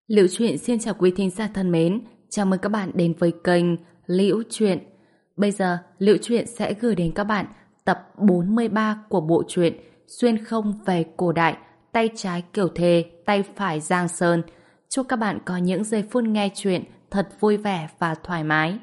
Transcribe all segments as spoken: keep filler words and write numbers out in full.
Liễu Chuyện xin chào quý thính giả thân mến, chào mừng các bạn đến với kênh Liễu Chuyện. Bây giờ, Liễu Chuyện sẽ gửi đến các bạn tập bốn mươi ba của bộ truyện Xuyên không về cổ đại, tay trái Kiều Thề, tay phải Giang Sơn. Chúc các bạn có những giây phút nghe chuyện thật vui vẻ và thoải mái.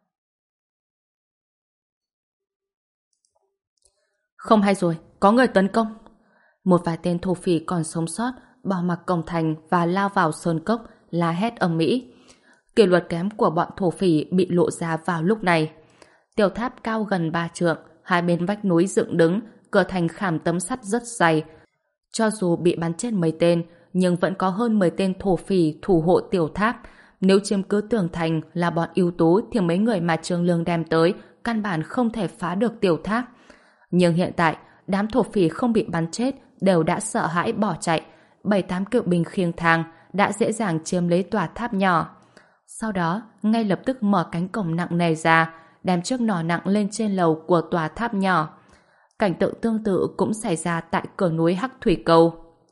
Không hay rồi, có người tấn công. Một vài tên thổ phỉ còn sống sót bỏ mặc cổng thành và lao vào sơn cốc, la hét ầm ĩ. Kỷ luật kém của bọn thổ phỉ bị lộ ra vào lúc này. Tiểu tháp cao gần ba trượng, hai bên vách núi dựng đứng, cửa thành khảm tấm sắt rất dày. Cho dù bị bắn chết mấy tên, nhưng vẫn có hơn mười tên thổ phỉ thủ hộ tiểu tháp. Nếu chiếm cứ tường thành là bọn ưu tú thì mấy người mà Trương Lương đem tới căn bản không thể phá được tiểu tháp. Nhưng hiện tại, đám thổ phỉ không bị bắn chết đều đã sợ hãi bỏ chạy. Bảy tám kỵ binh khiêng thang đã dễ dàng chiếm lấy tòa tháp nhỏ. Sau đó, ngay lập tức mở cánh cổng nặng nề ra, đem chiếc nỏ nặng lên trên lầu của tòa tháp nhỏ. Cảnh tượng tương tự cũng xảy ra tại cửa núi Hắc Thủy Cầu.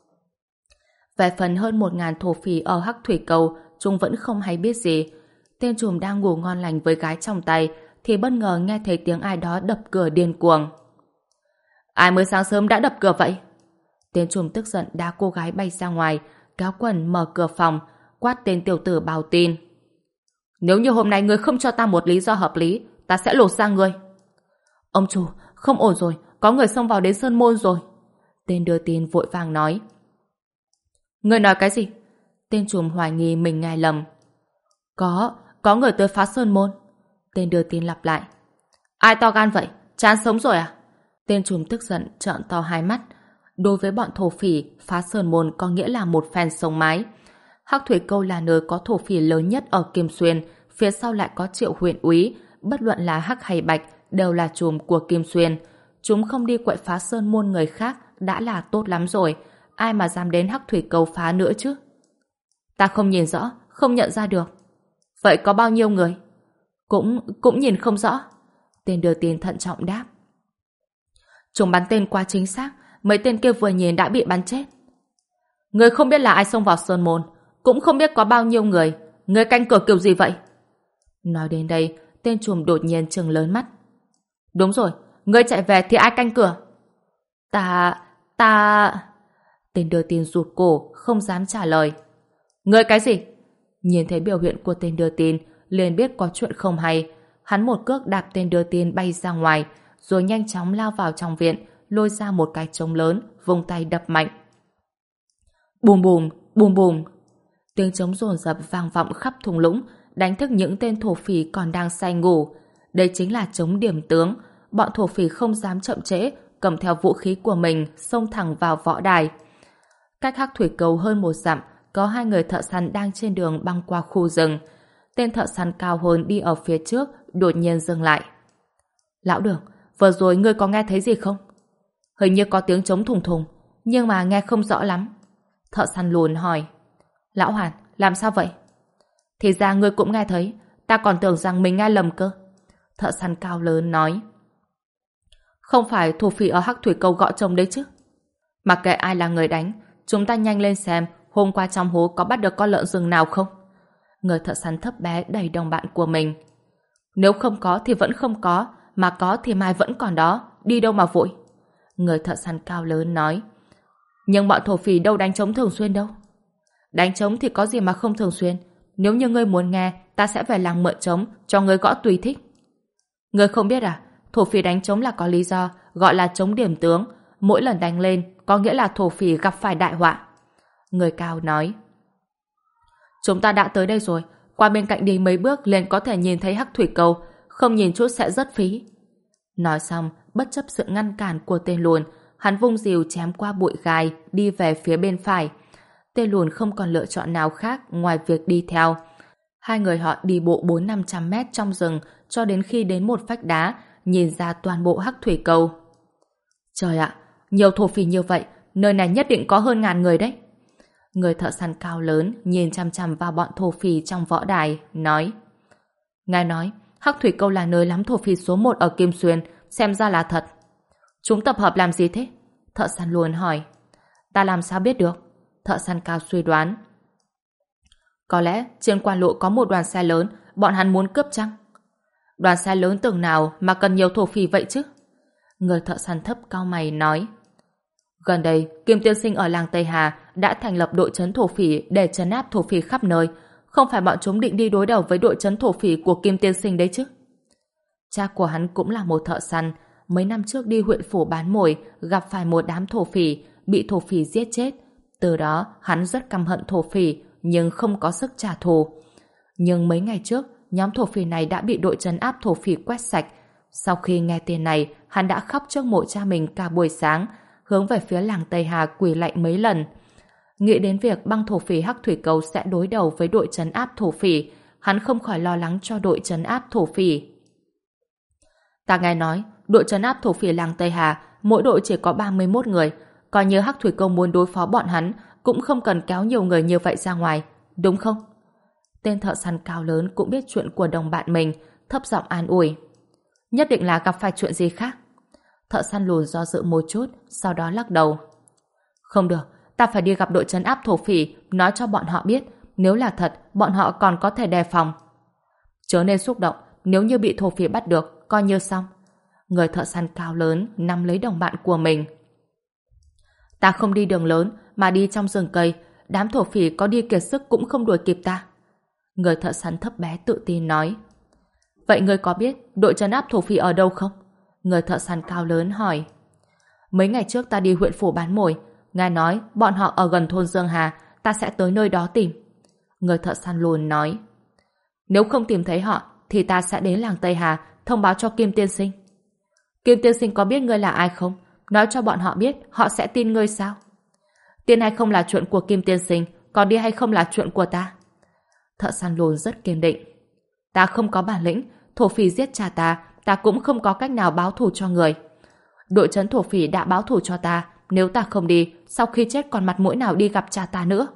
Về phần hơn một ngàn thổ phỉ ở Hắc Thủy Cầu, chúng vẫn không hay biết gì. Tên trùm đang ngủ ngon lành với gái trong tay, thì bất ngờ nghe thấy tiếng ai đó đập cửa điên cuồng. Ai mới sáng sớm đã đập cửa vậy? Tên trùm tức giận đá cô gái bay ra ngoài, kéo quần mở cửa phòng, quát tên tiểu tử báo tin. Nếu như hôm nay ngươi không cho ta một lý do hợp lý, ta sẽ lột ra ngươi. Ông chủ, không ổn rồi, có người xông vào đến sơn môn rồi. Tên đưa tin vội vàng nói. Ngươi nói cái gì? Tên trùm hoài nghi mình nghe lầm. Có, có người tới phá sơn môn. Tên đưa tin lặp lại. Ai to gan vậy? Chán sống rồi à? Tên trùm tức giận trợn to hai mắt. Đối với bọn thổ phỉ, phá sơn môn có nghĩa là một phen sống mái. Hắc Thủy Câu là nơi có thổ phỉ lớn nhất ở Kim Xuyên, phía sau lại có Triệu huyện úy, bất luận là Hắc hay Bạch đều là trùm của Kim Xuyên. Chúng không đi quậy phá sơn môn người khác đã là tốt lắm rồi, ai mà dám đến Hắc Thủy Câu phá nữa chứ? Ta không nhìn rõ, không nhận ra được. Vậy có bao nhiêu người? Cũng, cũng nhìn không rõ. Tên đưa tin thận trọng đáp. Chúng bắn tên quá chính xác, mấy tên kia vừa nhìn đã bị bắn chết. Người không biết là ai xông vào sơn môn, cũng không biết có bao nhiêu người. Người canh cửa kiểu gì vậy? Nói đến đây, tên trùm đột nhiên trừng lớn mắt. Đúng rồi, người chạy về thì ai canh cửa? Ta... ta... Tên đưa tin rụt cổ, không dám trả lời. Người cái gì? Nhìn thấy biểu hiện của tên đưa tin, liền biết có chuyện không hay. Hắn một cước đạp tên đưa tin bay ra ngoài, rồi nhanh chóng lao vào trong viện, lôi ra một cái trống lớn, vung tay đập mạnh. Bùm bùm, bùm bùm. Tiếng trống dồn dập vang vọng khắp thung lũng, đánh thức những tên thổ phỉ còn đang say ngủ. Đây chính là trống điểm tướng. Bọn thổ phỉ không dám chậm trễ, cầm theo vũ khí của mình, xông thẳng vào võ đài. Cách Hắc Thủy Cầu hơn một dặm, có hai người thợ săn đang trên đường băng qua khu rừng. Tên thợ săn cao hơn đi ở phía trước, đột nhiên dừng lại. Lão Đường, vừa rồi ngươi có nghe thấy gì không? Hình như có tiếng trống thùng thùng, nhưng mà nghe không rõ lắm. Thợ săn lùn hỏi. Lão Hàn, làm sao vậy? Thì ra ngươi cũng nghe thấy, ta còn tưởng rằng mình nghe lầm cơ. Thợ săn cao lớn nói. Không phải thổ phỉ ở Hắc Thủy Cầu gõ trống đấy chứ? Mặc kệ ai là người đánh, chúng ta nhanh lên xem hôm qua trong hố có bắt được con lợn rừng nào không? Người thợ săn thấp bé đẩy đồng bạn của mình. Nếu không có thì vẫn không có, mà có thì mai vẫn còn đó, đi đâu mà vội. Người thợ săn cao lớn nói. Nhưng bọn thổ phỉ đâu đánh trống thường xuyên đâu. Đánh trống thì có gì mà không thường xuyên. Nếu như ngươi muốn nghe, ta sẽ về làng mượn trống, cho ngươi gõ tùy thích. Ngươi không biết à, thổ phỉ đánh trống là có lý do, gọi là trống điểm tướng. Mỗi lần đánh lên, có nghĩa là thổ phỉ gặp phải đại họa. Người cao nói. Chúng ta đã tới đây rồi, qua bên cạnh đi mấy bước liền có thể nhìn thấy Hắc Thủy Cầu, không nhìn chút sẽ rất phí. Nói xong, bất chấp sự ngăn cản của tên lùn, hắn vung rìu chém qua bụi gai, đi về phía bên phải. Tên lùn không còn lựa chọn nào khác ngoài việc đi theo. Hai người họ đi bộ bốn năm trăm mét trong rừng cho đến khi đến một vách đá, nhìn ra toàn bộ Hắc Thủy Cầu. Trời ạ, nhiều thổ phỉ như vậy, nơi này nhất định có hơn ngàn người đấy. Người thợ săn cao lớn nhìn chằm chằm vào bọn thổ phỉ trong võ đài, nói. Ngài nói, Hắc Thủy Câu là nơi lắm thổ phỉ số một ở Kim Xuyên, xem ra là thật. Chúng tập hợp làm gì thế? Thợ săn luôn hỏi. Ta làm sao biết được? Thợ săn cao suy đoán. Có lẽ trên quan lộ có một đoàn xe lớn, bọn hắn muốn cướp chăng? Đoàn xe lớn từng nào mà cần nhiều thổ phỉ vậy chứ? Người thợ săn thấp cau mày nói. Gần đây, Kim tiên sinh ở làng Tây Hà đã thành lập đội trấn thổ phỉ để trấn áp thổ phỉ khắp nơi. Không phải bọn chúng định đi đối đầu với đội trấn thổ phỉ của Kim tiên sinh đấy chứ? Cha của hắn cũng là một thợ săn. Mấy năm trước đi huyện phủ bán mồi, gặp phải một đám thổ phỉ, bị thổ phỉ giết chết. Từ đó, hắn rất căm hận thổ phỉ, nhưng không có sức trả thù. Nhưng mấy ngày trước, nhóm thổ phỉ này đã bị đội trấn áp thổ phỉ quét sạch. Sau khi nghe tin này, hắn đã khóc trước mộ cha mình cả buổi sáng, hướng về phía làng Tây Hà quỳ lạy mấy lần. Nghĩ đến việc băng thổ phỉ Hắc Thủy Cầu sẽ đối đầu với đội trấn áp thổ phỉ, hắn không khỏi lo lắng cho đội trấn áp thổ phỉ. Ta nghe nói, đội trấn áp thổ phỉ làng Tây Hà, mỗi đội chỉ có ba mươi mốt người, coi như Hắc Thủy Cầu muốn đối phó bọn hắn, cũng không cần kéo nhiều người như vậy ra ngoài, đúng không? Tên thợ săn cao lớn cũng biết chuyện của đồng bạn mình, thấp giọng an ủi. Nhất định là gặp phải chuyện gì khác. Thợ săn lùn do dự một chút, sau đó lắc đầu. Không được, ta phải đi gặp đội trấn áp thổ phỉ, nói cho bọn họ biết, nếu là thật, bọn họ còn có thể đề phòng. Chớ nên xúc động, nếu như bị thổ phỉ bắt được, coi như xong. Người thợ săn cao lớn nắm lấy đồng bạn của mình. Ta không đi đường lớn, mà đi trong rừng cây, đám thổ phỉ có đi kiệt sức cũng không đuổi kịp ta. Người thợ săn thấp bé tự tin nói. Vậy ngươi có biết đội trấn áp thổ phỉ ở đâu không? Người thợ săn cao lớn hỏi. Mấy ngày trước ta đi huyện phủ bán mồi, nghe nói bọn họ ở gần thôn Dương Hà, ta sẽ tới nơi đó tìm. Người thợ săn lùn nói. Nếu không tìm thấy họ, thì ta sẽ đến làng Tây Hà thông báo cho Kim tiên sinh. Kim tiên sinh có biết ngươi là ai không? Nói cho bọn họ biết, họ sẽ tin ngươi sao? Tin hay không là chuyện của Kim tiên sinh, còn đi hay không là chuyện của ta. Thợ săn lùn rất kiên định. Ta không có bản lĩnh, thổ phỉ giết cha ta, ta cũng không có cách nào báo thù cho người. Đội trấn thổ phỉ đã báo thù cho ta, nếu ta không đi, sau khi chết còn mặt mũi nào đi gặp cha ta nữa.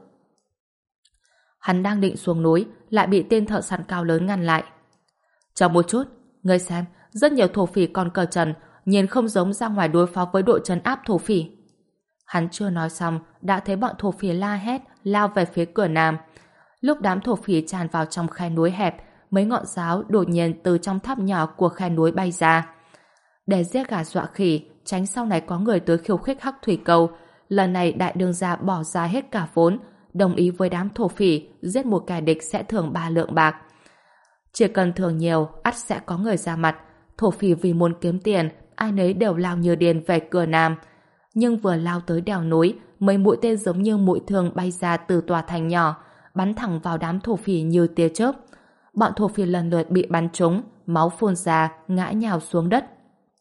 Hắn đang định xuống núi, lại bị tên thợ săn cao lớn ngăn lại. Chờ một chút, ngươi xem, rất nhiều thổ phỉ còn cờ trần, nhìn không giống ra ngoài đối phó với đội trấn áp thổ phỉ. Hắn chưa nói xong, đã thấy bọn thổ phỉ la hét, lao về phía cửa nam. Lúc đám thổ phỉ tràn vào trong khe núi hẹp, mấy ngọn giáo đột nhiên từ trong tháp nhỏ của khe núi bay ra. Để giết gà dọa khỉ, tránh sau này có người tới khiêu khích Hắc Thủy Cầu, lần này đại đương gia bỏ ra hết cả vốn, đồng ý với đám thổ phỉ giết một kẻ địch sẽ thưởng ba lượng bạc. Chỉ cần thưởng nhiều, ắt sẽ có người ra mặt. Thổ phỉ vì muốn kiếm tiền, ai nấy đều lao như điên về cửa nam. Nhưng vừa lao tới đèo núi, mấy mũi tên giống như mũi thương bay ra từ tòa thành nhỏ, bắn thẳng vào đám thổ phỉ như tia chớp. Bọn thổ phỉ lần lượt bị bắn trúng, máu phun ra, ngã nhào xuống đất.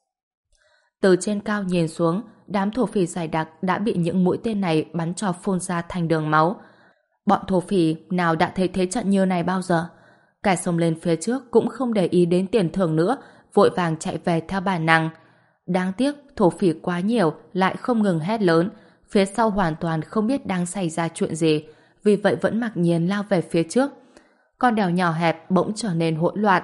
Từ trên cao nhìn xuống, đám thổ phỉ dày đặc đã bị những mũi tên này bắn cho phun ra thành đường máu. Bọn thổ phỉ nào đã thấy thế trận như này bao giờ? Kẻ xông lên phía trước cũng không để ý đến tiền thưởng nữa, vội vàng chạy về theo bản năng. Đáng tiếc, thổ phỉ quá nhiều, lại không ngừng hét lớn. Phía sau hoàn toàn không biết đang xảy ra chuyện gì, vì vậy vẫn mặc nhiên lao về phía trước. Con đèo nhỏ hẹp bỗng trở nên hỗn loạn.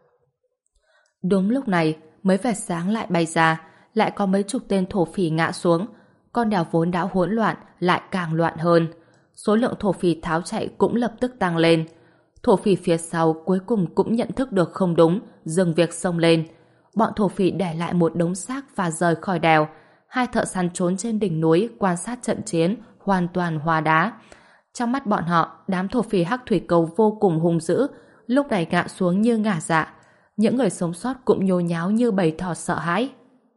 Đúng lúc này, mấy vệt sáng lại bay ra, lại có mấy chục tên thổ phỉ ngã xuống. Con đèo vốn đã hỗn loạn, lại càng loạn hơn. Số lượng thổ phỉ tháo chạy cũng lập tức tăng lên. Thổ phỉ phía sau cuối cùng cũng nhận thức được không đúng, dừng việc xông lên. Bọn thổ phỉ để lại một đống xác và rời khỏi đèo. Hai thợ săn trốn trên đỉnh núi quan sát trận chiến, hoàn toàn hóa đá. Trong mắt bọn họ, đám thổ phỉ Hắc Thủy Cầu vô cùng hung dữ, lúc này ngã xuống như ngả dạ. Những người sống sót cũng nhô nháo như bầy thỏ sợ hãi.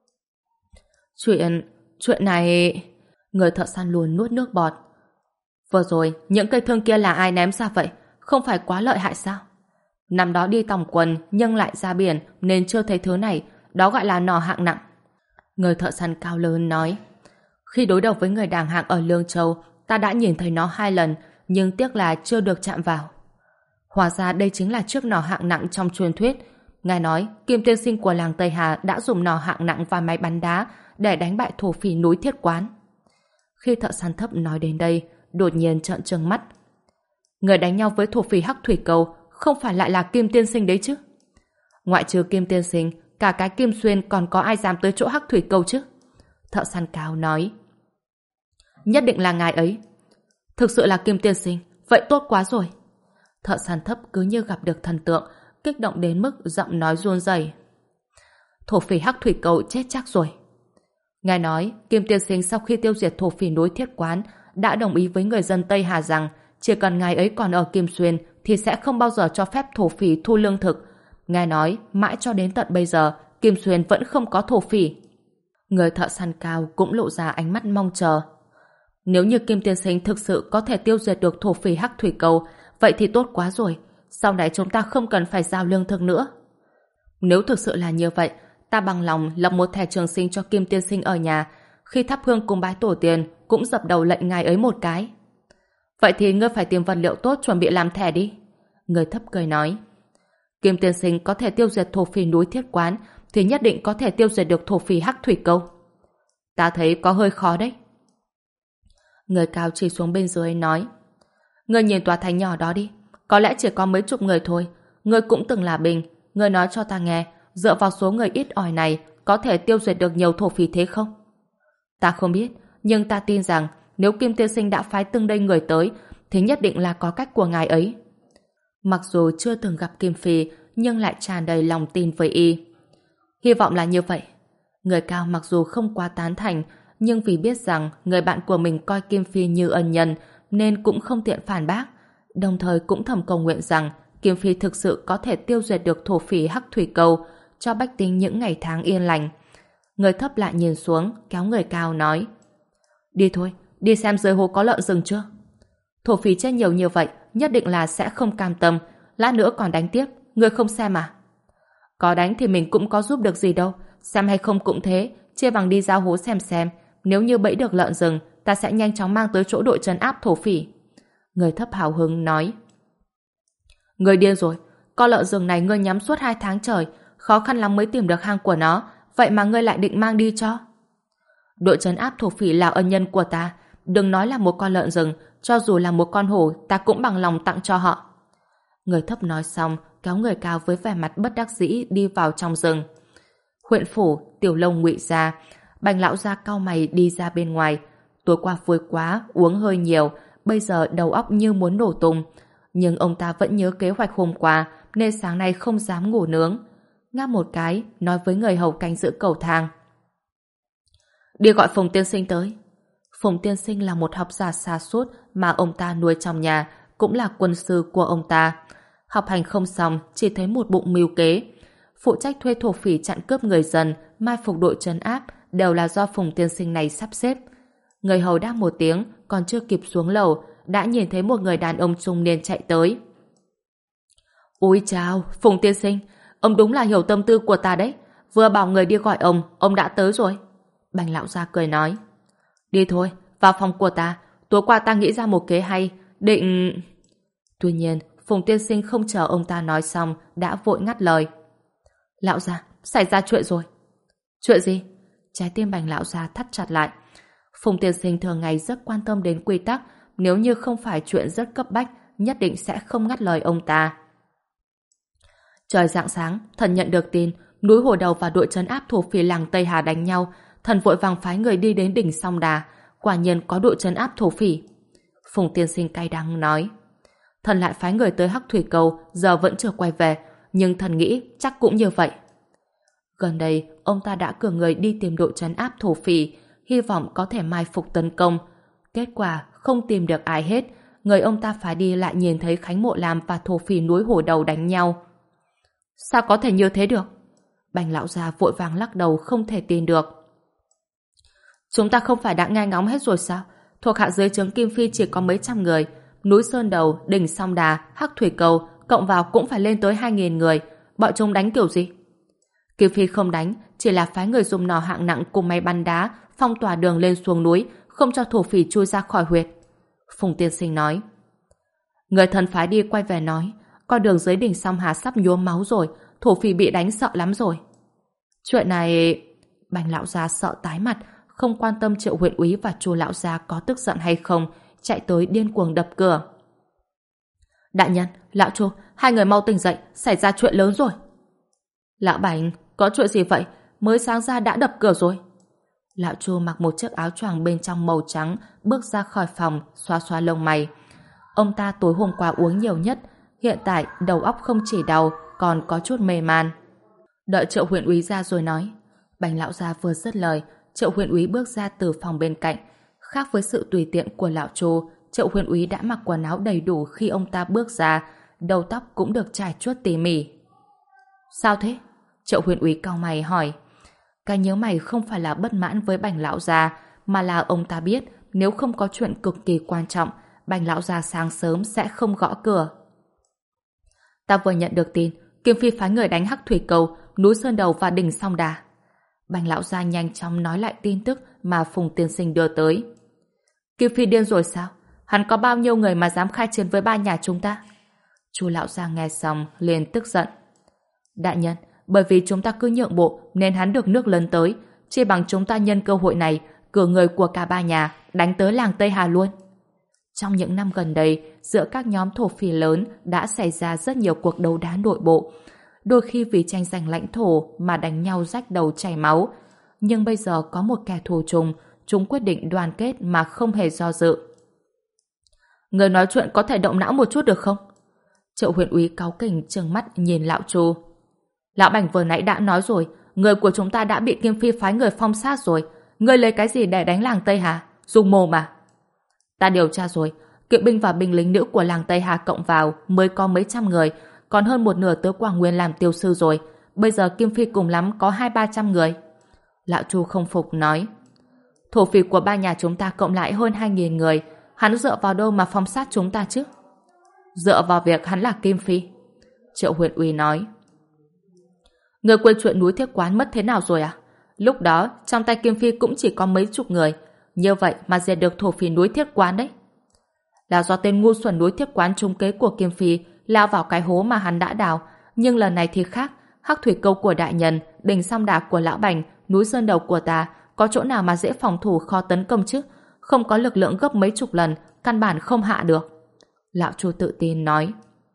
Chuyện... chuyện này... Người thợ săn lùn nuốt nước bọt. Vừa rồi, những cây thương kia là ai ném ra vậy? Không phải quá lợi hại sao? Năm đó đi tòng quần nhưng lại ra biển nên chưa thấy thứ này, đó gọi là nỏ hạng nặng. Người thợ săn cao lớn nói. Khi đối đầu với người đàng hạng ở Lương Châu, ta đã nhìn thấy nó hai lần, nhưng tiếc là chưa được chạm vào. Hóa ra đây chính là chiếc nỏ hạng nặng trong truyền thuyết. Nghe nói, Kim tiên sinh của làng Tây Hà đã dùng nỏ hạng nặng và máy bắn đá để đánh bại thổ phỉ núi Thiết Quán. Khi thợ săn thấp nói đến đây, đột nhiên trợn trừng mắt. Người đánh nhau với thổ phỉ Hắc Thủy Cầu không phải lại là Kim tiên sinh đấy chứ? Ngoại trừ Kim tiên sinh, cả cái Kim Xuyên còn có ai dám tới chỗ Hắc Thủy Cầu chứ? Thợ săn cao nói. Nhất định là ngài ấy. Thực sự là Kim tiên sinh, vậy tốt quá rồi. Thợ săn thấp cứ như gặp được thần tượng, kích động đến mức giọng nói run rẩy. Thổ phỉ Hắc Thủy Cầu chết chắc rồi. Nghe nói, Kim tiên sinh sau khi tiêu diệt thổ phỉ núi Thiết Quán đã đồng ý với người dân Tây Hà rằng chỉ cần ngài ấy còn ở Kim Xuyên thì sẽ không bao giờ cho phép thổ phỉ thu lương thực. Nghe nói, mãi cho đến tận bây giờ, Kim Xuyên vẫn không có thổ phỉ. Người thợ săn cao cũng lộ ra ánh mắt mong chờ. Nếu như Kim tiên sinh thực sự có thể tiêu diệt được thổ phỉ Hắc Thủy Cầu, vậy thì tốt quá rồi. Sau này chúng ta không cần phải giao lương thực nữa. Nếu thực sự là như vậy, ta bằng lòng lập một thẻ trường sinh cho Kim tiên sinh ở nhà. Khi thắp hương cúng bái tổ tiên, cũng dập đầu lệnh ngài ấy một cái. Vậy thì ngươi phải tìm vật liệu tốt chuẩn bị làm thẻ đi. Người thấp cười nói. Kim tiên sinh có thể tiêu diệt thổ phỉ núi Thiết Quán, thì nhất định có thể tiêu diệt được thổ phỉ Hắc Thủy Cầu. Ta thấy có hơi khó đấy. Người cao chỉ xuống bên dưới nói. Ngươi nhìn tòa thành nhỏ đó đi, có lẽ chỉ có mấy chục người thôi. Ngươi cũng từng là binh, ngươi nói cho ta nghe, dựa vào số người ít ỏi này có thể tiêu diệt được nhiều thổ phỉ thế không? Ta không biết, nhưng ta tin rằng nếu Kim tiên sinh đã phái từng đây người tới thì nhất định là có cách của ngài ấy. Mặc dù chưa từng gặp Kim Phi, nhưng lại tràn đầy lòng tin với y. Hy vọng là như vậy. Người cao mặc dù không quá tán thành, nhưng vì biết rằng người bạn của mình coi Kim Phi như ân nhân nên cũng không tiện phản bác, đồng thời cũng thầm cầu nguyện rằng Kim Phi thực sự có thể tiêu diệt được thổ phỉ Hắc Thủy Cầu, cho bách tính những ngày tháng yên lành. Người thấp lại nhìn xuống, kéo người cao nói. Đi thôi, đi xem dưới hố có lợn rừng chưa? Thổ phỉ chết nhiều như vậy, nhất định là sẽ không cam tâm, lát nữa còn đánh tiếp, ngươi không xem à? Có đánh thì mình cũng có giúp được gì đâu, xem hay không cũng thế, chia bằng đi giao hố xem xem, nếu như bẫy được lợn rừng, ta sẽ nhanh chóng mang tới chỗ đội trấn áp thổ phỉ. Người thấp hào hứng nói. Ngươi điên rồi, con lợn rừng này ngươi nhắm suốt hai tháng trời, khó khăn lắm mới tìm được hang của nó, vậy mà ngươi lại định mang đi cho? Đội trấn áp thổ phỉ là ân nhân của ta, đừng nói là một con lợn rừng, cho dù là một con hổ, ta cũng bằng lòng tặng cho họ. Người thấp nói xong, kéo người cao với vẻ mặt bất đắc dĩ đi vào trong rừng. Huyện phủ, Tiểu Long ngụy ra, Bành lão gia cau mày đi ra bên ngoài. Tối qua vui quá, uống hơi nhiều, bây giờ đầu óc như muốn nổ tung. Nhưng ông ta vẫn nhớ kế hoạch hôm qua, nên sáng nay không dám ngủ nướng. Ngáp một cái, nói với người hầu canh giữ cầu thang. Đi gọi Phùng tiên sinh tới. Phùng tiên sinh là một học giả xa suốt mà ông ta nuôi trong nhà, cũng là quân sư của ông ta. Học hành không xong, chỉ thấy một bụng mưu kế. Phụ trách thuê thổ phỉ chặn cướp người dân, mai phục đội trấn áp, đều là do Phùng tiên sinh này sắp xếp. Người hầu đáp một tiếng, còn chưa kịp xuống lầu, đã nhìn thấy một người đàn ông trung niên chạy tới. Ôi chào, Phùng tiên sinh, ông đúng là hiểu tâm tư của ta đấy. Vừa bảo người đi gọi ông, ông đã tới rồi. Bành lão gia cười nói. Đi thôi, vào phòng của ta. Tối qua ta nghĩ ra một kế hay, định... Tuy nhiên, Phùng tiên sinh không chờ ông ta nói xong, đã vội ngắt lời. Lão gia, xảy ra chuyện rồi. Chuyện gì? Trái tim Bành lão gia thắt chặt lại. Phùng tiên sinh thường ngày rất quan tâm đến quy tắc, nếu như không phải chuyện rất cấp bách, nhất định sẽ không ngắt lời ông ta. Trời rạng sáng, thần nhận được tin, núi Hồ Đầu và đội trấn áp thổ phỉ làng Tây Hà đánh nhau, thần vội vàng phái người đi đến đỉnh Song Đà, quả nhiên có đội trấn áp thổ phỉ. Phùng tiên sinh cay đắng nói. Thần lại phái người tới Hắc Thủy Cầu, giờ vẫn chưa quay về, nhưng thần nghĩ chắc cũng như vậy. Gần đây, ông ta đã cử người đi tìm đội trấn áp thổ phỉ, hy vọng có thể mai phục tấn công. Kết quả, không tìm được ai hết, người ông ta phải đi lại nhìn thấy Khánh Mộ Lam và thổ phỉ núi Hồ Đầu đánh nhau. Sao có thể như thế được? Bành lão già vội vàng lắc đầu không thể tin được. Chúng ta không phải đã nghe ngóng hết rồi sao? Thuộc hạ dưới trướng Kim Phi chỉ có mấy trăm người, núi Sơn Đầu, đỉnh Song Đà, Hắc Thủy Cầu cộng vào cũng phải lên tới hai nghìn người, bọn chúng đánh kiểu gì? Kim Phi không đánh, chỉ là phái người dùng nỏ hạng nặng cùng máy bắn đá phong tỏa đường lên xuống núi, không cho thổ phỉ chui ra khỏi huyệt. Phùng tiên sinh nói. Người thần phái đi quay về nói, con đường dưới đỉnh Song Hà sắp nhuốm máu rồi, thổ phỉ bị đánh sợ lắm rồi. Chuyện này... Bành lão gia sợ tái mặt, không quan tâm Triệu huyện úy và Chu lão gia có tức giận hay không, chạy tới điên cuồng đập cửa. Đại nhân, lão Chu, hai người mau tỉnh dậy, xảy ra chuyện lớn rồi. Lão Bành, có chuyện gì vậy? Mới sáng ra đã đập cửa rồi. Lão Chu mặc một chiếc áo choàng bên trong màu trắng, bước ra khỏi phòng, xoa xoa lông mày. Ông ta tối hôm qua uống nhiều nhất, hiện tại đầu óc không chỉ đau, còn có chút mê man. Đợi Triệu huyện úy ra rồi nói. Bành lão gia vừa dứt lời, Triệu huyện úy bước ra từ phòng bên cạnh. Khác với sự tùy tiện của lão Chu, Triệu huyện úy đã mặc quần áo đầy đủ khi ông ta bước ra, đầu tóc cũng được trải chuốt tỉ mỉ. Sao thế? Triệu huyện úy cau mày hỏi. Cái nhớ mày không phải là bất mãn với Bành lão gia, mà là ông ta biết nếu không có chuyện cực kỳ quan trọng, Bành lão gia sáng sớm sẽ không gõ cửa. Ta vừa nhận được tin, Kim Phi phái người đánh Hắc Thủy Cầu, núi Sơn Đầu và đỉnh Song Đà. Bành lão gia nhanh chóng nói lại tin tức mà Phùng tiên sinh đưa tới. Kim Phi điên rồi sao? Hắn có bao nhiêu người mà dám khai chiến với ba nhà chúng ta? Chu lão gia nghe xong liền tức giận. Đại nhân, bởi vì chúng ta cứ nhượng bộ nên hắn được nước lớn tới, chỉ bằng chúng ta nhân cơ hội này cử người của cả ba nhà đánh tới làng Tây Hà luôn. Trong những năm gần đây, giữa các nhóm thổ phỉ lớn đã xảy ra rất nhiều cuộc đấu đá nội bộ. Đôi khi vì tranh giành lãnh thổ mà đánh nhau rách đầu chảy máu. Nhưng bây giờ có một kẻ thù chung, chúng quyết định đoàn kết mà không hề do dự. Người nói chuyện có thể động não một chút được không? Triệu huyện úy cáu kỉnh trừng mắt nhìn lão Chu. Lão Bành vừa nãy đã nói rồi, người của chúng ta đã bị Kim Phi phái người phong sát rồi. Người lấy cái gì để đánh làng Tây Hà? Dùng mồm mà. Ta điều tra rồi, kỵ binh và binh lính nữ của làng Tây Hà cộng vào mới có mấy trăm người, còn hơn một nửa tới Quảng Nguyên làm tiêu sư rồi. Bây giờ Kim Phi cùng lắm có hai ba trăm người. Lão Chu không phục nói. Thổ phỉ của ba nhà chúng ta cộng lại hơn hai nghìn người, hắn dựa vào đâu mà phong sát chúng ta chứ? Dựa vào việc hắn là Kim Phi. Triệu huyện úy nói. Người quên chuyện núi Thiết Quán mất thế nào rồi à? Lúc đó trong tay Kim Phi cũng chỉ có mấy chục người, như vậy mà diệt được thổ phỉ núi Thiết Quán đấy. Là do tên ngu xuẩn núi Thiết Quán trúng kế của Kim Phi lao vào cái hố mà hắn đã đào, nhưng lần này thì khác. Hắc Thủy Câu của đại nhân, đỉnh Song Đà của lão Bành, núi Sơn Đầu của ta, có chỗ nào mà dễ phòng thủ khó tấn công chứ? Không có lực lượng gấp mấy chục lần, căn bản không hạ được. Lão Chu tự tin nói.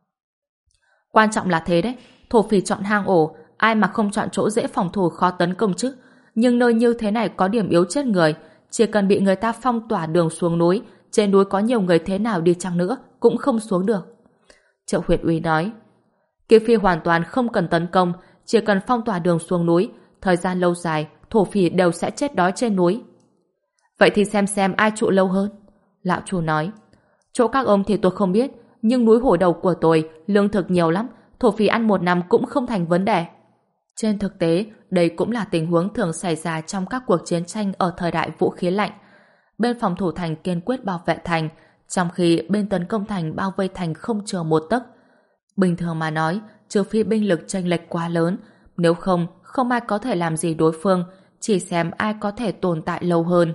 Quan trọng là thế đấy, thổ phỉ chọn hang ổ, ai mà không chọn chỗ dễ phòng thủ khó tấn công chứ? Nhưng nơi như thế này có điểm yếu chết người, chỉ cần bị người ta phong tỏa đường xuống núi, trên núi có nhiều người thế nào đi chăng nữa cũng không xuống được. Triệu huyện úy nói. Kim Phi hoàn toàn không cần tấn công, chỉ cần phong tỏa đường xuống núi, thời gian lâu dài thổ phỉ đều sẽ chết đói trên núi. Vậy thì xem xem ai trụ lâu hơn. Lão Chu nói. Chỗ các ông thì tôi không biết, nhưng núi Hổ Đầu của tôi lương thực nhiều lắm, thổ phỉ ăn một năm cũng không thành vấn đề. Trên thực tế, đây cũng là tình huống thường xảy ra trong các cuộc chiến tranh ở thời đại vũ khí lạnh. Bên phòng thủ thành kiên quyết bảo vệ thành, trong khi bên tấn công thành bao vây thành không chừa một tấc. Bình thường mà nói, trừ phi binh lực chênh lệch quá lớn, nếu không, không ai có thể làm gì đối phương, chỉ xem ai có thể tồn tại lâu hơn.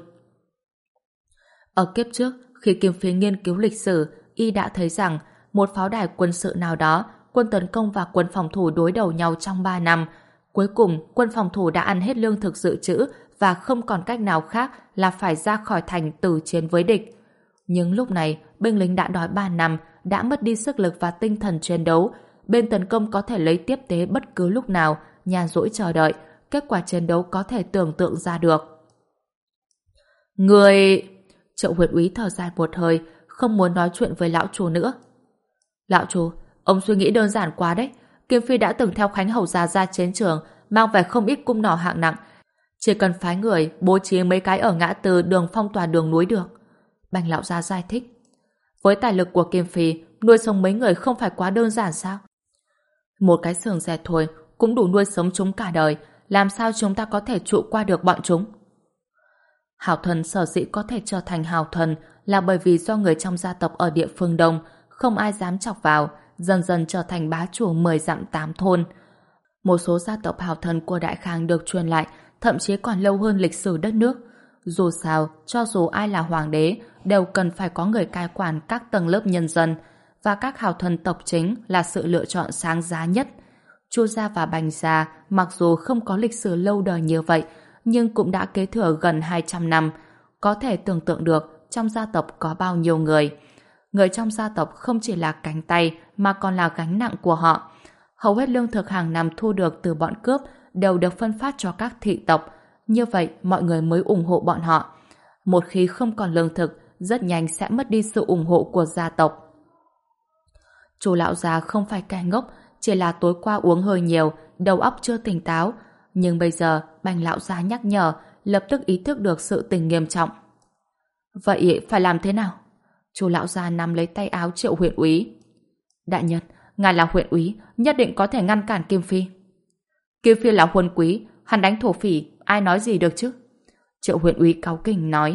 Ở kiếp trước, khi Kim Phi nghiên cứu lịch sử, y đã thấy rằng một pháo đài quân sự nào đó, quân tấn công và quân phòng thủ đối đầu nhau trong ba năm. Cuối cùng, quân phòng thủ đã ăn hết lương thực dự trữ và không còn cách nào khác là phải ra khỏi thành tử chiến với địch. Nhưng lúc này, binh lính đã đói ba năm, đã mất đi sức lực và tinh thần chiến đấu. Bên tấn công có thể lấy tiếp tế bất cứ lúc nào, nhàn rỗi chờ đợi, kết quả chiến đấu có thể tưởng tượng ra được. Người... Triệu huyện úy thở dài một hơi, không muốn nói chuyện với lão Chu nữa. Lão Chu, ông suy nghĩ đơn giản quá đấy. Kim Phi đã từng theo Khánh Hầu già ra chiến trường, mang về không ít cung nỏ hạng nặng. Chỉ cần phái người bố trí mấy cái ở ngã tư đường phong tỏa đường núi được. Bành lão gia giải thích. Với tài lực của Kim Phi, nuôi sống mấy người không phải quá đơn giản sao? Một cái xưởng dệt thôi cũng đủ nuôi sống chúng cả đời, làm sao chúng ta có thể trụ qua được bọn chúng? Hảo thần sở dĩ có thể trở thành hảo thần là bởi vì do người trong gia tộc ở địa phương đông, không ai dám chọc vào, dần dần trở thành bá chủ mười dặm tám thôn. Một số gia tộc hảo thần của Đại Khang được truyền lại, thậm chí còn lâu hơn lịch sử đất nước. Dù sao, cho dù ai là hoàng đế, đều cần phải có người cai quản các tầng lớp nhân dân, và các hảo thần tộc chính là sự lựa chọn sáng giá nhất. Chu gia và Bành gia mặc dù không có lịch sử lâu đời như vậy, nhưng cũng đã kế thừa gần hai trăm năm. Có thể tưởng tượng được trong gia tộc có bao nhiêu người. Người trong gia tộc không chỉ là cánh tay mà còn là gánh nặng của họ. Hầu hết lương thực hàng năm thu được từ bọn cướp đều được phân phát cho các thị tộc. Như vậy mọi người mới ủng hộ bọn họ. Một khi không còn lương thực, rất nhanh sẽ mất đi sự ủng hộ của gia tộc. Chu lão già không phải kẻ ngốc, chỉ là tối qua uống hơi nhiều, đầu óc chưa tỉnh táo. Nhưng bây giờ, Bành lão già nhắc nhở, lập tức ý thức được sự tình nghiêm trọng. Vậy phải làm thế nào? Chu lão già nắm lấy tay áo Triệu huyện úy. Đại nhân, ngài là huyện úy, nhất định có thể ngăn cản Kim Phi. Kim Phi là huân quý, hắn đánh thổ phỉ, ai nói gì được chứ? Triệu huyện úy cáu kỉnh nói.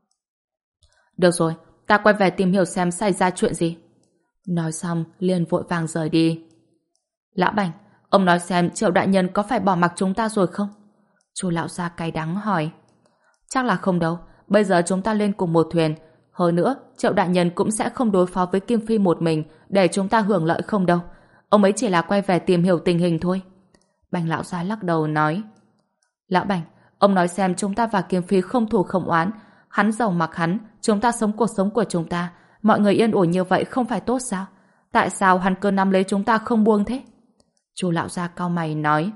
Được rồi, ta quay về tìm hiểu xem xảy ra chuyện gì. Nói xong, liền vội vàng rời đi. Lão Bành, ông nói xem Triệu đại nhân có phải bỏ mặc chúng ta rồi không? Chu lão gia cay đắng hỏi. Chắc là không đâu, bây giờ chúng ta lên cùng một thuyền. Hơn nữa, Triệu đại nhân cũng sẽ không đối phó với Kim Phi một mình để chúng ta hưởng lợi không đâu. Ông ấy chỉ là quay về tìm hiểu tình hình thôi. Bành lão gia lắc đầu nói. Lão Bành, ông nói xem chúng ta và Kim Phi không thù không oán. Hắn giàu mặc hắn, chúng ta sống cuộc sống của chúng ta. Mọi người yên ổn như vậy không phải tốt sao? Tại sao hắn cứ nắm lấy chúng ta không buông thế? Chu lão gia cau mày nói.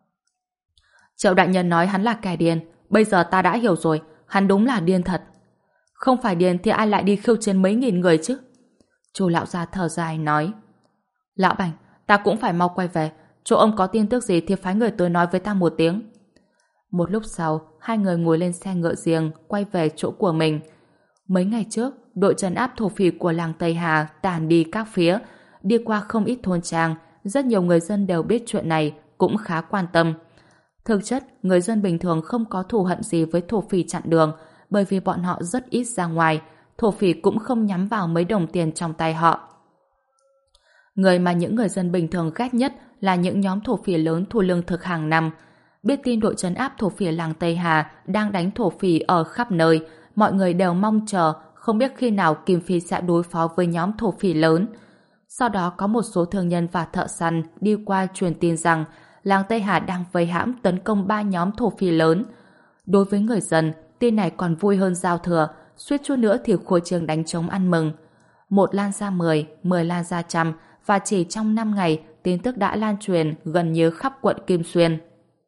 Triệu đại nhân nói hắn là kẻ điên. Bây giờ ta đã hiểu rồi, hắn đúng là điên thật. Không phải điên thì ai lại đi khiêu chiến mấy nghìn người chứ? Chu lão gia thở dài nói. Lão Bành, ta cũng phải mau quay về. Chỗ ông có tin tức gì thì phái người tới nói với ta một tiếng. Một lúc sau, hai người ngồi lên xe ngựa riêng, quay về chỗ của mình. Mấy ngày trước, đội trấn áp thổ phỉ của làng Tây Hà tản đi các phía, đi qua không ít thôn trang, rất nhiều người dân đều biết chuyện này, cũng khá quan tâm. Thực chất, người dân bình thường không có thù hận gì với thổ phỉ chặn đường, bởi vì bọn họ rất ít ra ngoài, thổ phỉ cũng không nhắm vào mấy đồng tiền trong tay họ. Người mà những người dân bình thường ghét nhất là những nhóm thổ phỉ lớn thu lương thực hàng năm. Biết tin đội trấn áp thổ phỉ làng Tây Hà đang đánh thổ phỉ ở khắp nơi, mọi người đều mong chờ không biết khi nào Kim Phi sẽ đối phó với nhóm thổ phỉ lớn. Sau đó có một số thương nhân và thợ săn đi qua truyền tin rằng làng Tây Hà đang vây hãm tấn công ba nhóm thổ phỉ lớn. Đối với người dân, tin này còn vui hơn giao thừa, suýt chút nữa thì khua chiêng đánh trống ăn mừng. Một lan ra mười, mười lan ra trăm, và chỉ trong năm ngày, tin tức đã lan truyền gần như khắp quận Kim Xuyên.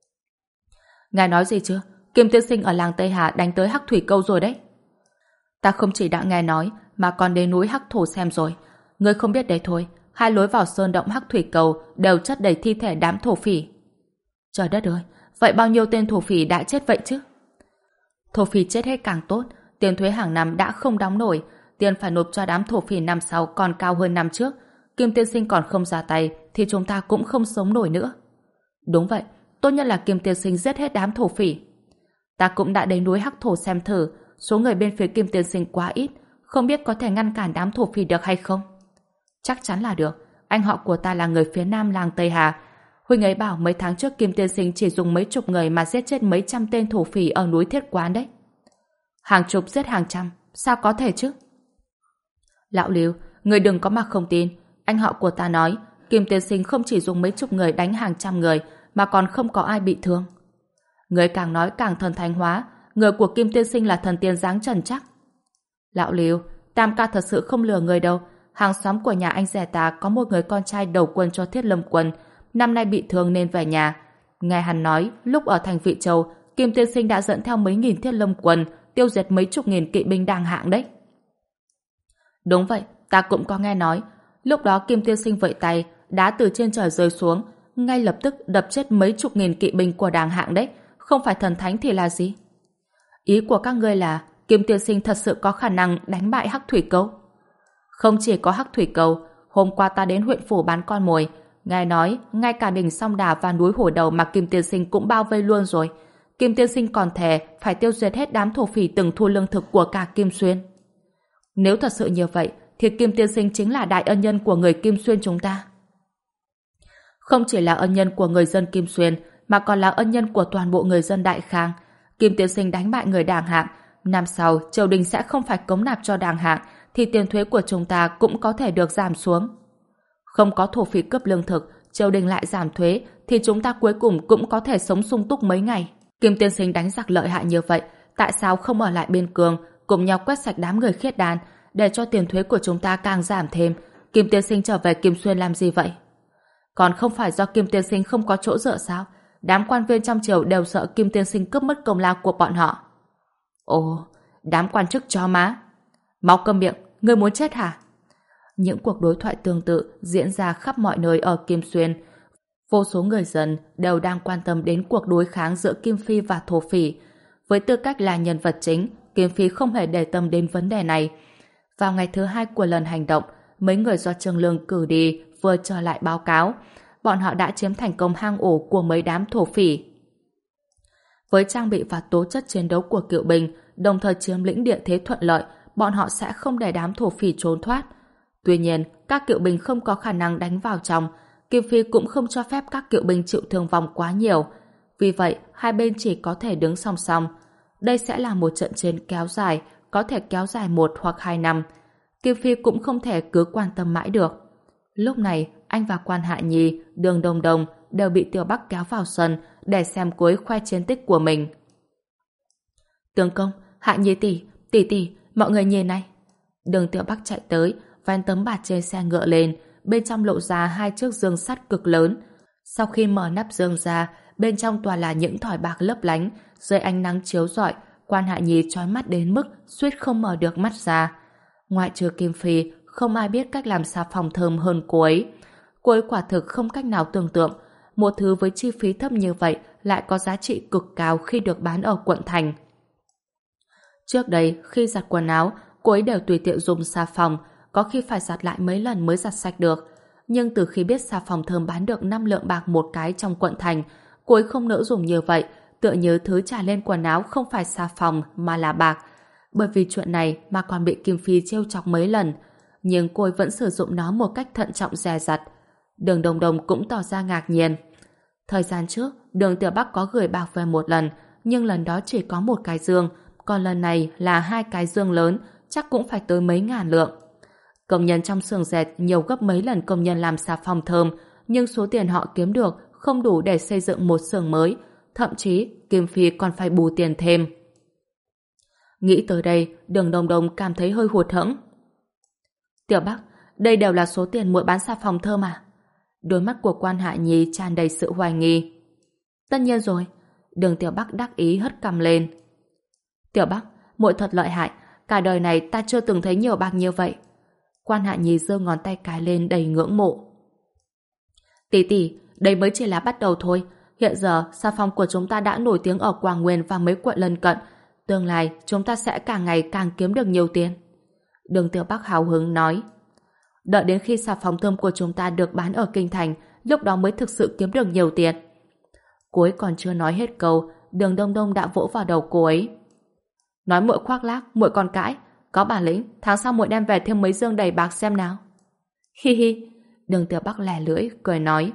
Ngài nói gì chứ? Kim tiên sinh ở làng Tây Hà đánh tới Hắc Thủy Câu rồi đấy. Ta không chỉ đã nghe nói, mà còn đến núi Hắc Thổ xem rồi. Ngươi không biết đấy thôi, hai lối vào sơn động Hắc Thủy Cầu đều chất đầy thi thể đám thổ phỉ. Trời đất ơi, vậy bao nhiêu tên thổ phỉ đã chết vậy chứ? Thổ phỉ chết hết càng tốt, tiền thuế hàng năm đã không đóng nổi, tiền phải nộp cho đám thổ phỉ năm sau còn cao hơn năm trước. Kim tiên sinh còn không ra tay thì chúng ta cũng không sống nổi nữa. Đúng vậy, tốt nhất là Kim tiên sinh giết hết đám thổ phỉ. Ta cũng đã đến núi Hắc Thổ xem thử, số người bên phía Kim tiên sinh quá ít, không biết có thể ngăn cản đám thổ phỉ được hay không. Chắc chắn là được, anh họ của ta là người phía nam làng Tây Hà. Huynh ấy bảo mấy tháng trước Kim tiên sinh chỉ dùng mấy chục người mà giết chết mấy trăm tên thổ phỉ ở núi Thiết Quán đấy. Hàng chục giết hàng trăm, sao có thể chứ? Lão Lưu, người đừng có mà không tin. Anh họ của ta nói, Kim tiên sinh không chỉ dùng mấy chục người đánh hàng trăm người, mà còn không có ai bị thương. Người càng nói càng thần thánh hóa, người của Kim tiên sinh là thần tiên dáng trần chắc. Lão Lưu, Tam ca thật sự không lừa người đâu. Hàng xóm của nhà anh rể ta có một người con trai đầu quân cho Thiết Lâm quân, năm nay bị thương nên về nhà. Nghe hắn nói, lúc ở thành Vị Châu, Kim tiên sinh đã dẫn theo mấy nghìn Thiết Lâm quân, tiêu diệt mấy chục nghìn kỵ binh đàng hạng đấy. Đúng vậy, ta cũng có nghe nói. Lúc đó Kim tiên sinh vẫy tay, đá từ trên trời rơi xuống, ngay lập tức đập chết mấy chục nghìn kỵ binh của đàng hạng đấy. Không phải thần thánh thì là gì? Ý của các ngươi là Kim tiên sinh thật sự có khả năng đánh bại Hắc Thủy Câu? Không chỉ có Hắc Thủy Câu, hôm qua ta đến huyện phủ bán con mồi, ngài nói ngay cả đỉnh Song Đà và núi Hổ Đầu mà Kim tiên sinh cũng bao vây luôn rồi. Kim tiên sinh còn thề phải tiêu diệt hết đám thổ phỉ từng thu lương thực của cả Kim Xuyên. Nếu thật sự như vậy, thì Kim tiên sinh chính là đại ân nhân của người Kim Xuyên chúng ta. Không chỉ là ân nhân của người dân Kim Xuyên, mà còn là ân nhân của toàn bộ người dân Đại Khang. Kim tiên sinh đánh bại người đàng hạng, năm sau triều đình sẽ không phải cống nạp cho đàng hạng, thì tiền thuế của chúng ta cũng có thể được giảm xuống. Không có thổ phỉ cướp lương thực, triều đình lại giảm thuế, thì chúng ta cuối cùng cũng có thể sống sung túc mấy ngày. Kim tiên sinh đánh giặc lợi hại như vậy, tại sao không ở lại biên cương, cùng nhau quét sạch đám người khiết đan, để cho tiền thuế của chúng ta càng giảm thêm? Kim tiên sinh trở về Kim Xuyên làm gì vậy? Còn không phải do Kim tiên sinh không có chỗ dựa sao? Đám quan viên trong triều đều sợ Kim tiên sinh cướp mất công lao của bọn họ. Ồ, đám quan chức chó má. Mau câm miệng, ngươi muốn chết hả? Những cuộc đối thoại tương tự diễn ra khắp mọi nơi ở Kim Xuyên. Vô số người dân đều đang quan tâm đến cuộc đối kháng giữa Kim Phi và thổ phỉ. Với tư cách là nhân vật chính, Kim Phi không hề để tâm đến vấn đề này. Vào ngày thứ hai của lần hành động, mấy người do Trương Lương cử đi vừa trở lại báo cáo. Bọn họ đã chiếm thành công hang ổ của mấy đám thổ phỉ. Với trang bị và tố chất chiến đấu của cựu binh, đồng thời chiếm lĩnh địa thế thuận lợi, bọn họ sẽ không để đám thổ phỉ trốn thoát. Tuy nhiên, các cựu binh không có khả năng đánh vào trong. Kim Phi cũng không cho phép các cựu binh chịu thương vong quá nhiều. Vì vậy, hai bên chỉ có thể đứng song song. Đây sẽ là một trận chiến kéo dài, có thể kéo dài một hoặc hai năm. Kim Phi cũng không thể cứ quan tâm mãi được. Lúc này, anh và Quan Hạ Nhi, Đường Đồng Đồng đều bị Tiểu Bắc kéo vào sân để xem cuối khoe chiến tích của mình. Tướng công, Hạ Nhi tỷ, tỷ tỷ, mọi người nhìn này. Đường Tiểu Bắc chạy tới, vén tấm bạt trên xe ngựa lên, bên trong lộ ra hai chiếc dương sắt cực lớn. Sau khi mở nắp dương ra, bên trong toàn là những thỏi bạc lấp lánh, dưới ánh nắng chiếu rọi, Quan Hạ Nhi chói mắt đến mức suýt không mở được mắt ra. Ngoại trừ Kim Phi, không ai biết cách làm xà phòng thơm hơn cô ấy. Cô ấy quả thực không cách nào tưởng tượng, một thứ với chi phí thấp như vậy lại có giá trị cực cao khi được bán ở quận thành. Trước đây, khi giặt quần áo, cô ấy đều tùy tiện dùng xà phòng, có khi phải giặt lại mấy lần mới giặt sạch được. Nhưng từ khi biết xà phòng thơm bán được năm lượng bạc một cái trong quận thành, cô ấy không nỡ dùng như vậy, tựa như thứ trà lên quần áo không phải xà phòng mà là bạc. Bởi vì chuyện này mà còn bị Kim Phi trêu chọc mấy lần, nhưng cô ấy vẫn sử dụng nó một cách thận trọng dè dặt. Đường Đồng Đồng cũng tỏ ra ngạc nhiên. Thời gian trước, Đường Tiểu Bắc có gửi bạc về một lần, nhưng lần đó chỉ có một cái dương, còn lần này là hai cái dương lớn, chắc cũng phải tới mấy ngàn lượng. Công nhân trong xưởng dệt nhiều gấp mấy lần công nhân làm xà phòng thơm, nhưng số tiền họ kiếm được không đủ để xây dựng một xưởng mới, thậm chí Kim Phi còn phải bù tiền thêm. Nghĩ tới đây, Đường Đồng Đồng cảm thấy hơi hụt hẫng. Tiểu Bắc, đây đều là số tiền muội bán xà phòng thơm à? Đôi mắt của Quan Hạ Nhi tràn đầy sự hoài nghi. Tất nhiên rồi. Đường Tiểu Bắc đắc ý hất cằm lên. Tiểu Bắc, muội thật lợi hại, cả đời này ta chưa từng thấy nhiều bạc như vậy. Quan Hạ Nhi giơ ngón tay cái lên đầy ngưỡng mộ. Tỷ tỷ, đây mới chỉ là bắt đầu thôi. Hiện giờ, xà phòng của chúng ta đã nổi tiếng ở Quảng Nguyên và mấy quận lân cận. Tương lai, chúng ta sẽ càng ngày càng kiếm được nhiều tiền. Đường Tiểu Bắc hào hứng nói. Đợi đến khi xà phòng thơm của chúng ta được bán ở Kinh Thành, lúc đó mới thực sự kiếm được nhiều tiền. Cô ấy còn chưa nói hết câu, Đường Đông Đông đã vỗ vào đầu cô ấy. Nói muội khoác lác, muội còn cãi. Có bản lĩnh, tháng sau muội đem về thêm mấy dương đầy bạc xem nào. Hi hi, Đường Tiểu Bắc lè lưỡi, cười nói.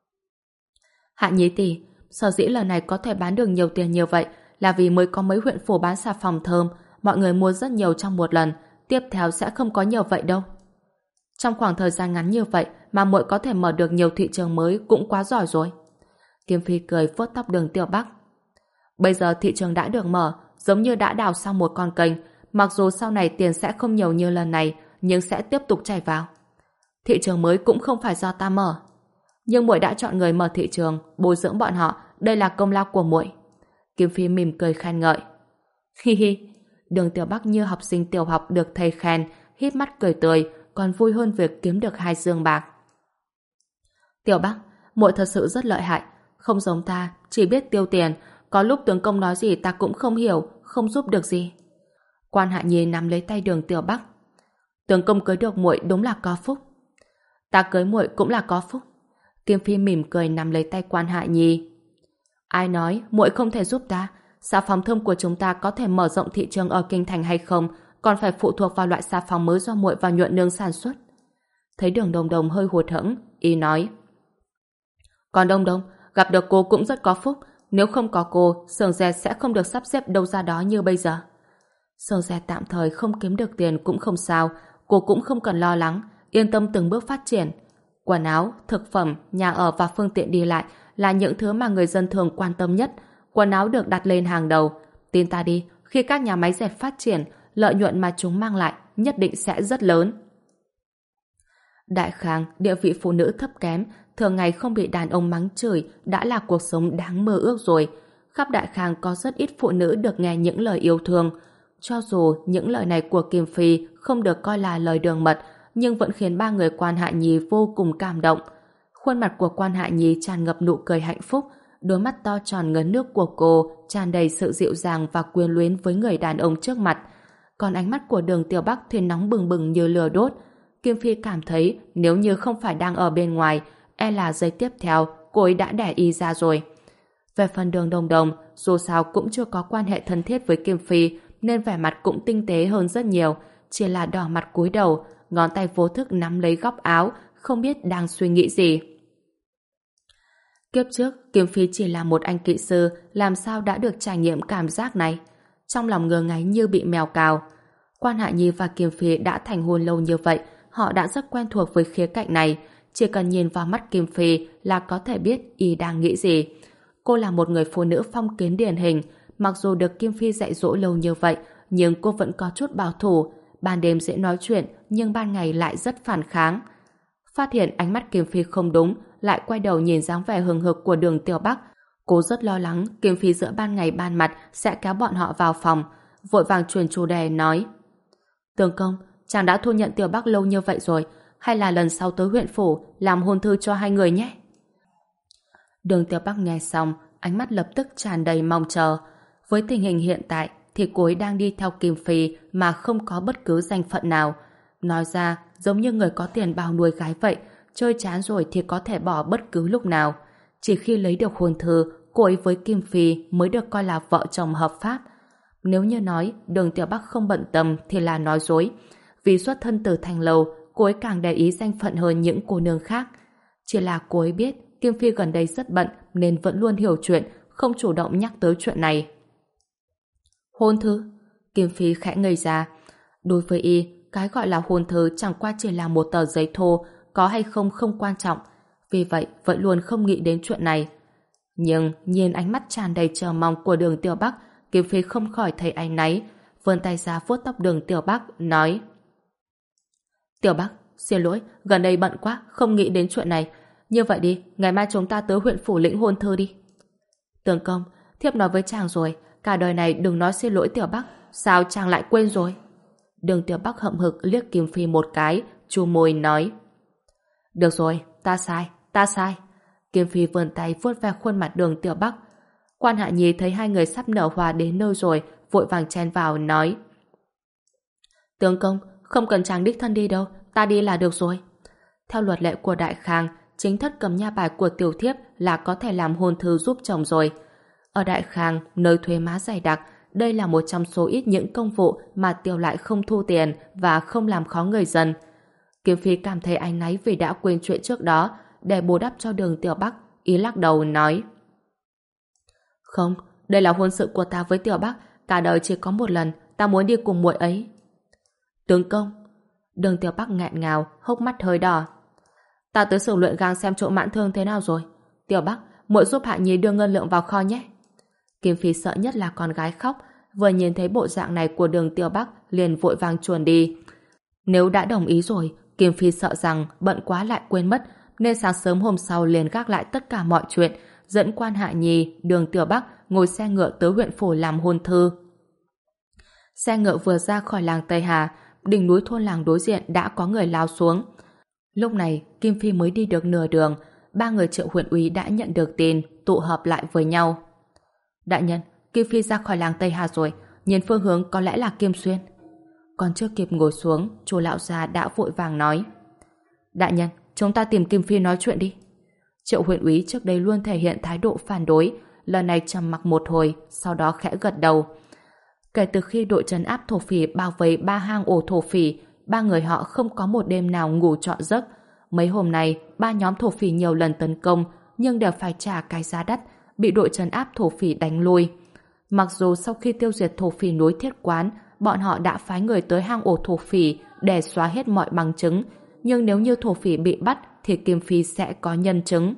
Hạ Nhi tỷ, sở dĩ lần này có thể bán được nhiều tiền như vậy là vì mới có mấy huyện phủ bán xà phòng thơm, mọi người mua rất nhiều trong một lần, tiếp theo sẽ không có nhiều vậy đâu. Trong khoảng thời gian ngắn như vậy mà muội có thể mở được nhiều thị trường mới cũng quá giỏi rồi. Kim Phi cười vuốt tóc Đường Tiểu Bắc. Bây giờ thị trường đã được mở, giống như đã đào xong một con kênh, mặc dù sau này tiền sẽ không nhiều như lần này, nhưng sẽ tiếp tục chảy vào. Thị trường mới cũng không phải do ta mở, nhưng muội đã chọn người mở thị trường, bồi dưỡng bọn họ, đây là công lao của muội. Kim Phi mỉm cười khen ngợi. Hi hi, Đường Tiểu Bắc như học sinh tiểu học được thầy khen, híp mắt cười tươi, còn vui hơn việc kiếm được hai dương bạc. Tiểu Bắc, muội thật sự rất lợi hại, không giống ta, chỉ biết tiêu tiền, có lúc tướng công nói gì ta cũng không hiểu, không giúp được gì. Quan Hạ Nhi nắm lấy tay Đường Tiểu Bắc. Tướng công cưới được muội đúng là có phúc. Ta cưới muội cũng là có phúc. Kim Phi mỉm cười nắm lấy tay Quan Hạ Nhi. Ai nói muội không thể giúp ta? Xà phòng thơm của chúng ta có thể mở rộng thị trường ở Kinh Thành hay không, còn phải phụ thuộc vào loại xà phòng mới do muội và Nhuận Nương sản xuất. Thấy Đường Đồng Đồng hơi hụt hẫng, y nói. Còn Đông Đông, gặp được cô cũng rất có phúc, nếu không có cô, xưởng dệt sẽ không được sắp xếp đâu ra đó như bây giờ. Xưởng dệt tạm thời không kiếm được tiền cũng không sao, cô cũng không cần lo lắng, yên tâm từng bước phát triển. Quần áo, thực phẩm, nhà ở và phương tiện đi lại là những thứ mà người dân thường quan tâm nhất. Quần áo được đặt lên hàng đầu. Tin ta đi, khi các nhà máy dệt phát triển, lợi nhuận mà chúng mang lại nhất định sẽ rất lớn. Đại Khang, địa vị phụ nữ thấp kém, thường ngày không bị đàn ông mắng chửi đã là cuộc sống đáng mơ ước rồi. Khắp Đại Khang có rất ít phụ nữ được nghe những lời yêu thương. Cho dù những lời này của Kim Phi không được coi là lời đường mật, nhưng vẫn khiến ba người Quan Hạ Nhi vô cùng cảm động. Khuôn mặt của Quan Hạ Nhi tràn ngập nụ cười hạnh phúc, đôi mắt to tròn ngấn nước của cô tràn đầy sự dịu dàng và quyến luyến với người đàn ông trước mặt. Còn ánh mắt của Đường Tiểu Bắc thì nóng bừng bừng như lửa đốt. Kim Phi cảm thấy nếu như không phải đang ở bên ngoài, e là giây tiếp theo cô ấy đã đẻ y ra rồi. Về phần Đường Đồng Đồng, dù sao cũng chưa có quan hệ thân thiết với Kim Phi, nên vẻ mặt cũng tinh tế hơn rất nhiều, chỉ là đỏ mặt cúi đầu, ngón tay vô thức nắm lấy góc áo, không biết đang suy nghĩ gì. Kiếp trước, Kim Phi chỉ là một anh kỹ sư, làm sao đã được trải nghiệm cảm giác này? Trong lòng ngơ ngáy như bị mèo cào. Quan Hạ Nhi và Kim Phi đã thành hôn lâu như vậy, họ đã rất quen thuộc với khía cạnh này. Chỉ cần nhìn vào mắt Kim Phi là có thể biết y đang nghĩ gì. Cô là một người phụ nữ phong kiến điển hình, mặc dù được Kim Phi dạy dỗ lâu như vậy, nhưng cô vẫn có chút bảo thủ. Ban đêm dễ nói chuyện, nhưng ban ngày lại rất phản kháng. Phát hiện ánh mắt Kim Phi không đúng, lại quay đầu nhìn dáng vẻ hừng hực của Đường Tiểu Bắc. Cô rất lo lắng Kim Phi giữa ban ngày ban mặt sẽ kéo bọn họ vào phòng, vội vàng chuyển chủ đề nói: Tướng công, chàng đã thu nhận Tiểu Bắc lâu như vậy rồi, hay là lần sau tới huyện phủ làm hôn thư cho hai người nhé? Đường Tiểu Bắc nghe xong, ánh mắt lập tức tràn đầy mong chờ. Với tình hình hiện tại thì cô ấy đang đi theo Kim Phi mà không có bất cứ danh phận nào. Nói ra giống như người có tiền bao nuôi gái vậy, chơi chán rồi thì có thể bỏ bất cứ lúc nào. Chỉ khi lấy được hôn thư, cô ấy với Kim Phi mới được coi là vợ chồng hợp pháp. Nếu như nói Đường Tiểu Bắc không bận tâm thì là nói dối. Vì xuất thân từ Thanh Lâu, cô ấy càng để ý danh phận hơn những cô nương khác. Chỉ là cô ấy biết Kim Phi gần đây rất bận nên vẫn luôn hiểu chuyện, không chủ động nhắc tới chuyện này. Hôn thư? Kim Phi khẽ ngây ra. Đối với y, cái gọi là hôn thư chẳng qua chỉ là một tờ giấy thô, có hay không không quan trọng. Vì vậy vẫn luôn không nghĩ đến chuyện này. Nhưng nhìn ánh mắt tràn đầy chờ mong của Đường Tiểu Bắc, Kim Phi không khỏi thấy áy náy, vươn tay ra vuốt tóc Đường Tiểu Bắc, nói: Tiểu Bắc, xin lỗi, gần đây bận quá, không nghĩ đến chuyện này. Như vậy đi, ngày mai chúng ta tới huyện phủ lĩnh hôn thư đi. Tướng công, thiếp nói với chàng rồi, cả đời này đừng nói xin lỗi Tiểu Bắc, sao chàng lại quên rồi? Đường Tiểu Bắc hậm hực liếc Kim Phi một cái, chu môi nói: Được rồi, ta sai, ta sai. Kim Phi vươn tay vuốt ve khuôn mặt Đường Tiểu Bắc. Quan Hạ Nhi thấy hai người sắp nở hòa đến nơi rồi, vội vàng chen vào nói: Tướng công, không cần chàng đích thân đi đâu, ta đi là được rồi. Theo luật lệ của Đại Khang, chính thất cầm nha bài của tiểu thiếp là có thể làm hôn thư giúp chồng rồi. Ở Đại Khang, nơi thuế má dày đặc, đây là một trong số ít những công vụ mà tiểu lại không thu tiền và không làm khó người dân. Kim Phi cảm thấy áy náy vì đã quên chuyện trước đó, để bù đắp cho Đường Tiểu Bắc, ý lắc đầu nói: Không, đây là hôn sự của ta với Tiểu Bắc, cả đời chỉ có một lần, ta muốn đi cùng muội ấy. Tướng công. Đường Tiểu Bắc nghẹn ngào, hốc mắt hơi đỏ. Ta tới xưởng luyện gang xem chỗ mãn thương thế nào rồi. Tiểu Bắc, muội giúp Hạ Nhi đưa ngân lượng vào kho nhé. Kim Phi sợ nhất là con gái khóc, vừa nhìn thấy bộ dạng này của Đường Tiểu Bắc liền vội vàng chuồn đi. Nếu đã đồng ý rồi, Kim Phi sợ rằng bận quá lại quên mất, nên sáng sớm hôm sau liền gác lại tất cả mọi chuyện, dẫn Quan Hạ Nhi, Đường Tiểu Bắc ngồi xe ngựa tới huyện phủ làm hôn thư. Xe ngựa vừa ra khỏi làng Tây Hà, đỉnh núi thôn làng đối diện đã có người lao xuống. Lúc này, Kim Phi mới đi được nửa đường, ba người Triệu huyện úy đã nhận được tin, tụ họp lại với nhau. Đại nhân, Kim Phi ra khỏi làng Tây Hà rồi, nhìn phương hướng có lẽ là Kim Xuyên. Còn chưa kịp ngồi xuống, chu lão gia đã vội vàng nói: Đại nhân, chúng ta tìm Kim Phi nói chuyện đi. Triệu huyện úy trước đây luôn thể hiện thái độ phản đối, lần này trầm mặc một hồi, sau đó khẽ gật đầu. Kể từ khi đội trấn áp thổ phỉ bao vây ba hang ổ thổ phỉ, ba người họ không có một đêm nào ngủ trọn giấc. Mấy hôm nay, ba nhóm thổ phỉ nhiều lần tấn công, nhưng đều phải trả cái giá đắt, bị đội trấn áp thổ phỉ đánh lui. Mặc dù sau khi tiêu diệt thổ phỉ núi Thiết Quán, bọn họ đã phái người tới hang ổ thổ phỉ để xóa hết mọi bằng chứng, nhưng nếu như thổ phỉ bị bắt thì Kim Phi sẽ có nhân chứng.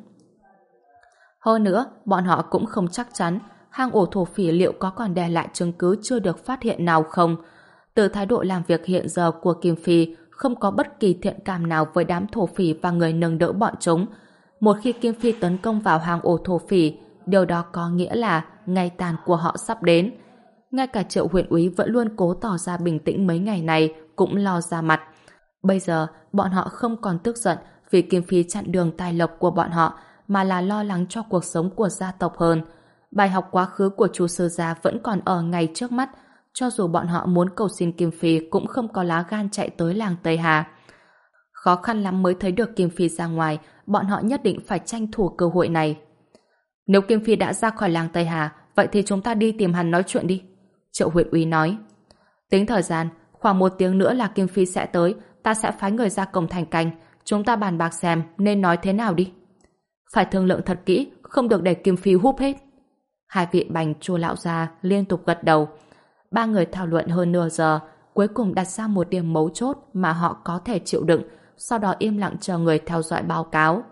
Hơn nữa, bọn họ cũng không chắc chắn hang ổ thổ phỉ liệu có còn để lại chứng cứ chưa được phát hiện nào không. Từ thái độ làm việc hiện giờ của Kim Phi, không có bất kỳ thiện cảm nào với đám thổ phỉ và người nâng đỡ bọn chúng. Một khi Kim Phi tấn công vào hang ổ thổ phỉ, điều đó có nghĩa là ngày tàn của họ sắp đến. Ngay cả Triệu huyện úy vẫn luôn cố tỏ ra bình tĩnh mấy ngày này cũng lo ra mặt. Bây giờ, bọn họ không còn tức giận vì Kim Phi chặn đường tài lộc của bọn họ, mà là lo lắng cho cuộc sống của gia tộc hơn. Bài học quá khứ của chú sư gia vẫn còn ở ngay trước mắt, cho dù bọn họ muốn cầu xin Kim Phi cũng không có lá gan chạy tới làng Tây Hà. Khó khăn lắm mới thấy được Kim Phi ra ngoài, bọn họ nhất định phải tranh thủ cơ hội này. Nếu Kim Phi đã ra khỏi làng Tây Hà, vậy thì chúng ta đi tìm hắn nói chuyện đi. Triệu huyện úy nói. Tính thời gian, khoảng một tiếng nữa là Kim Phi sẽ tới, ta sẽ phái người ra cổng thành canh, chúng ta bàn bạc xem nên nói thế nào đi. Phải thương lượng thật kỹ, không được để Kim Phi húp hết. Hai vị Bành, Chu lão gia liên tục gật đầu. Ba người thảo luận hơn nửa giờ, cuối cùng đặt ra một điểm mấu chốt mà họ có thể chịu đựng, sau đó im lặng chờ người theo dõi báo cáo.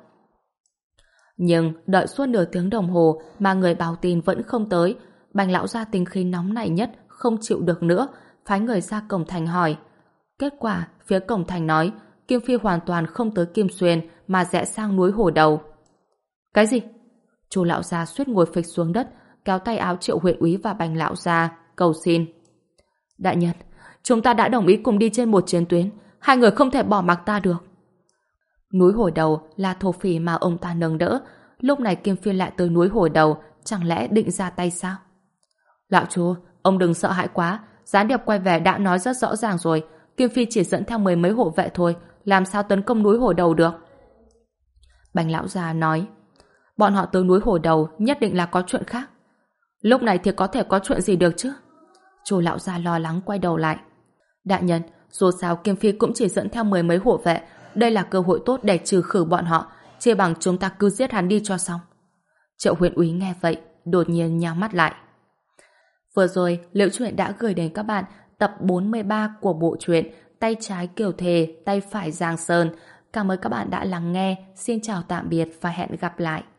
Nhưng đợi suốt nửa tiếng đồng hồ mà người báo tin vẫn không tới, Bành lão gia tính khí nóng nảy nhất, không chịu được nữa, phái người ra cổng thành hỏi. Kết quả, phía cổng thành nói Kim Phi hoàn toàn không tới Kim Xuyên mà rẽ sang núi Hổ Đầu. Cái gì? Chu lão gia suýt ngồi phịch xuống đất, kéo tay áo Triệu huyện úy và Bành lão gia cầu xin. Đại nhân, chúng ta đã đồng ý cùng đi trên một chiến tuyến, hai người không thể bỏ mặc ta được. Núi Hổ Đầu là thổ phỉ mà ông ta nâng đỡ, lúc này Kim Phi lại tới núi Hổ Đầu, chẳng lẽ định ra tay sao? Lão chú, ông đừng sợ hãi quá, gián điệp quay về đã nói rất rõ ràng rồi, Kim Phi chỉ dẫn theo mười mấy hộ vệ thôi, làm sao tấn công núi Hổ Đầu được? Bành lão già nói, bọn họ tới núi Hổ Đầu nhất định là có chuyện khác. Lúc này thì có thể có chuyện gì được chứ? Chu lão già lo lắng quay đầu lại. Đại nhân, dù sao Kim Phi cũng chỉ dẫn theo mười mấy hộ vệ, đây là cơ hội tốt để trừ khử bọn họ, chia bằng chúng ta cứ giết hắn đi cho xong. Triệu huyện úy nghe vậy, đột nhiên nhắm mắt lại. Vừa rồi, Liễu Chuyện đã gửi đến các bạn tập bốn mươi ba của bộ truyện Tay trái Kiều Thề, tay phải Giang Sơn. Cảm ơn các bạn đã lắng nghe. Xin chào tạm biệt và hẹn gặp lại.